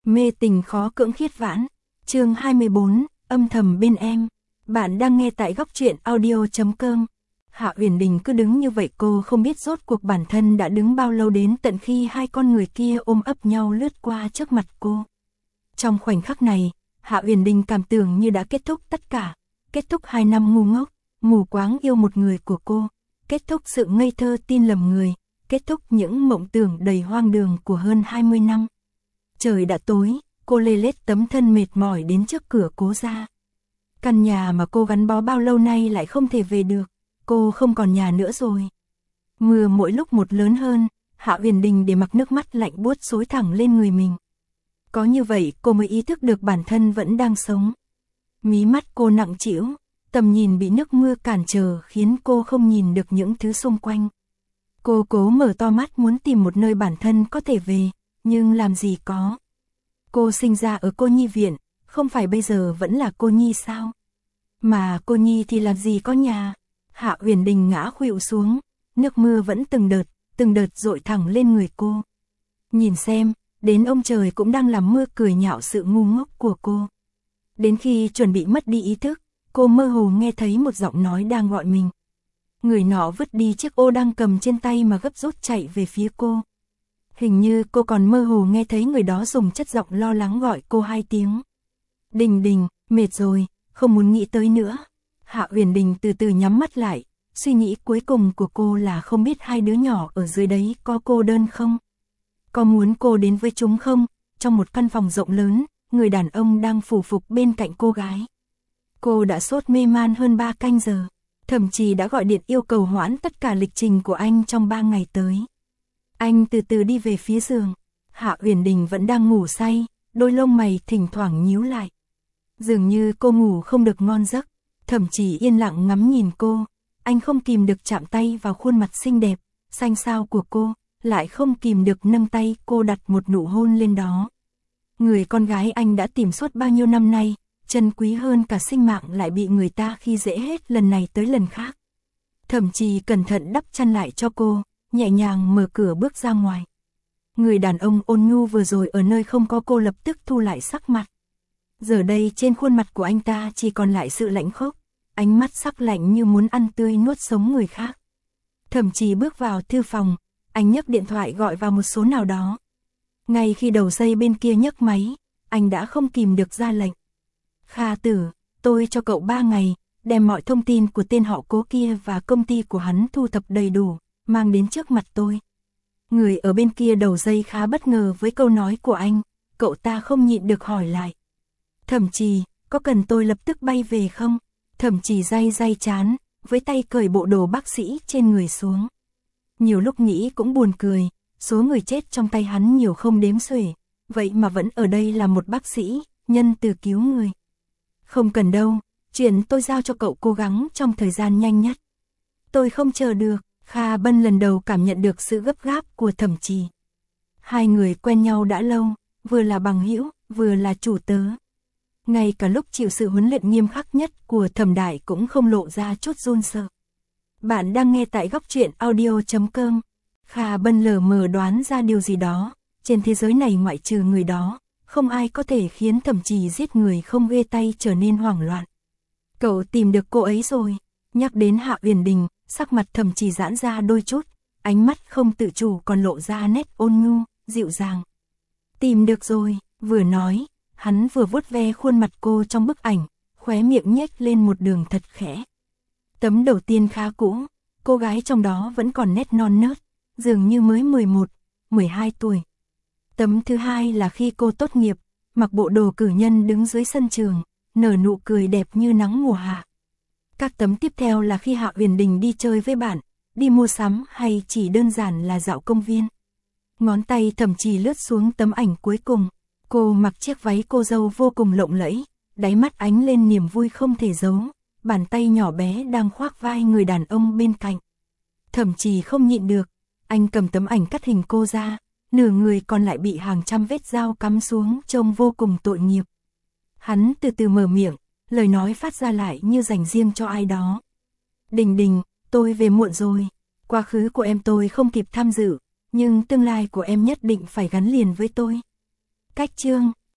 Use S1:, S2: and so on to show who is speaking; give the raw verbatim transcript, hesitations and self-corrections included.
S1: Mê tình khó cưỡng khiết vãn, chương hai mươi bốn, âm thầm bên em. Bạn đang nghe tại góc truyện audio chấm com. Hạ Uyển Đình cứ đứng như vậy, cô không biết rốt cuộc bản thân đã đứng bao lâu, đến tận khi hai con người kia ôm ấp nhau lướt qua trước mặt cô. Trong khoảnh khắc này, Hạ Uyển Đình cảm tưởng như đã kết thúc tất cả, kết thúc hai năm ngu ngốc, mù quáng yêu một người của cô, kết thúc sự ngây thơ tin lầm người, kết thúc những mộng tưởng đầy hoang đường của hơn hai mươi năm. Trời đã tối, cô lê lết tấm thân mệt mỏi đến trước cửa Cố gia. Căn nhà mà cô gắn bó bao lâu nay lại không thể về được, cô không còn nhà nữa rồi. Mưa mỗi lúc một lớn hơn, Hạ Uyển Đình để mặc nước mắt lạnh buốt xối thẳng lên người mình. Có như vậy cô mới ý thức được bản thân vẫn đang sống. Mí mắt cô nặng trĩu, tầm nhìn bị nước mưa cản trở khiến cô không nhìn được những thứ xung quanh. Cô cố mở to mắt muốn tìm một nơi bản thân có thể về, nhưng làm gì có. Cô sinh ra ở cô nhi viện, không phải bây giờ vẫn là cô nhi sao? Mà cô nhi thì làm gì có nhà. Hạ Uyển Đình ngã khuỵu xuống, nước mưa vẫn từng đợt, từng đợt dội thẳng lên người cô. Nhìn xem, đến ông trời cũng đang làm mưa cười nhạo sự ngu ngốc của cô. Đến khi chuẩn bị mất đi ý thức, cô mơ hồ nghe thấy một giọng nói đang gọi mình. Người nọ vứt đi chiếc ô đang cầm trên tay mà gấp rút chạy về phía cô. Hình như cô còn mơ hồ nghe thấy người đó dùng chất giọng lo lắng gọi cô hai tiếng. Đình Đình, mệt rồi, không muốn nghĩ tới nữa. Hạ Uyển Đình từ từ nhắm mắt lại, suy nghĩ cuối cùng của cô là không biết hai đứa nhỏ ở dưới đấy có cô đơn không? Có muốn cô đến với chúng không? Trong một căn phòng rộng lớn, người đàn ông đang phủ phục bên cạnh cô gái. Cô đã sốt mê man hơn ba canh giờ, thậm chí đã gọi điện yêu cầu hoãn tất cả lịch trình của anh trong ba ngày tới. Anh từ từ đi về phía giường, Hạ Uyển Đình vẫn đang ngủ say, đôi lông mày thỉnh thoảng nhíu lại. Dường như cô ngủ không được ngon giấc, thậm chí yên lặng ngắm nhìn cô. Anh không kìm được chạm tay vào khuôn mặt xinh đẹp, xanh xao của cô, lại không kìm được nâng tay cô đặt một nụ hôn lên đó. Người con gái anh đã tìm suốt bao nhiêu năm nay, chân quý hơn cả sinh mạng lại bị người ta khi dễ hết lần này tới lần khác. Thậm chí cẩn thận đắp chăn lại cho cô, nhẹ nhàng mở cửa bước ra ngoài. Người đàn ông ôn nhu vừa rồi ở nơi không có cô lập tức thu lại sắc mặt. Giờ đây trên khuôn mặt của anh ta chỉ còn lại sự lạnh khốc, ánh mắt sắc lạnh như muốn ăn tươi nuốt sống người khác. Thậm chí bước vào thư phòng, anh nhấc điện thoại gọi vào một số nào đó. Ngay khi đầu dây bên kia nhấc máy, anh đã không kìm được ra lệnh. Kha Tử, tôi cho cậu ba ngày, đem mọi thông tin của tên họ Cố kia và công ty của hắn thu thập đầy đủ, mang đến trước mặt tôi. Người ở bên kia đầu dây khá bất ngờ với câu nói của anh, cậu ta không nhịn được hỏi lại. Thậm chí, có cần tôi lập tức bay về không? Thậm chí day day chán, với tay cởi bộ đồ bác sĩ trên người xuống. Nhiều lúc nghĩ cũng buồn cười, số người chết trong tay hắn nhiều không đếm xuể, vậy mà vẫn ở đây là một bác sĩ, nhân từ cứu người. Không cần đâu, chuyện tôi giao cho cậu cố gắng trong thời gian nhanh nhất. Tôi không chờ được. Kha Bân lần đầu cảm nhận được sự gấp gáp của Thẩm Trì. Hai người quen nhau đã lâu, vừa là bằng hữu, vừa là chủ tớ. Ngay cả lúc chịu sự huấn luyện nghiêm khắc nhất của Thẩm Đại cũng không lộ ra chút run sợ. Bạn đang nghe tại góc truyện audio chấm com. Kha Bân lờ mờ đoán ra điều gì đó, trên thế giới này ngoại trừ người đó, không ai có thể khiến Thẩm Trì giết người không ghê tay trở nên hoảng loạn. Cậu tìm được cô ấy rồi. Nhắc đến Hạ Uyển Đình, sắc mặt Thẩm Trì giãn ra đôi chút, ánh mắt không tự chủ còn lộ ra nét ôn nhu, dịu dàng. Tìm được rồi, vừa nói, hắn vừa vuốt ve khuôn mặt cô trong bức ảnh, khóe miệng nhếch lên một đường thật khẽ. Tấm đầu tiên khá cũ, cô gái trong đó vẫn còn nét non nớt, dường như mới mười một, mười hai tuổi. Tấm thứ hai là khi cô tốt nghiệp, mặc bộ đồ cử nhân đứng dưới sân trường, nở nụ cười đẹp như nắng mùa hạ. Các tấm tiếp theo là khi Hạ Uyển Đình đi chơi với bạn, đi mua sắm hay chỉ đơn giản là dạo công viên. Ngón tay Thẩm Trì lướt xuống tấm ảnh cuối cùng, cô mặc chiếc váy cô dâu vô cùng lộng lẫy, đáy mắt ánh lên niềm vui không thể giấu, bàn tay nhỏ bé đang khoác vai người đàn ông bên cạnh. Thẩm Trì không nhịn được, anh cầm tấm ảnh cắt hình cô ra, nửa người còn lại bị hàng trăm vết dao cắm xuống trông vô cùng tội nghiệp. Hắn từ từ mở miệng, lời nói phát ra lại như dành riêng cho ai đó. Đình Đình, tôi về muộn rồi, quá khứ của em tôi không kịp tham dự, nhưng tương lai của em nhất định phải gắn liền với tôi. Cách chương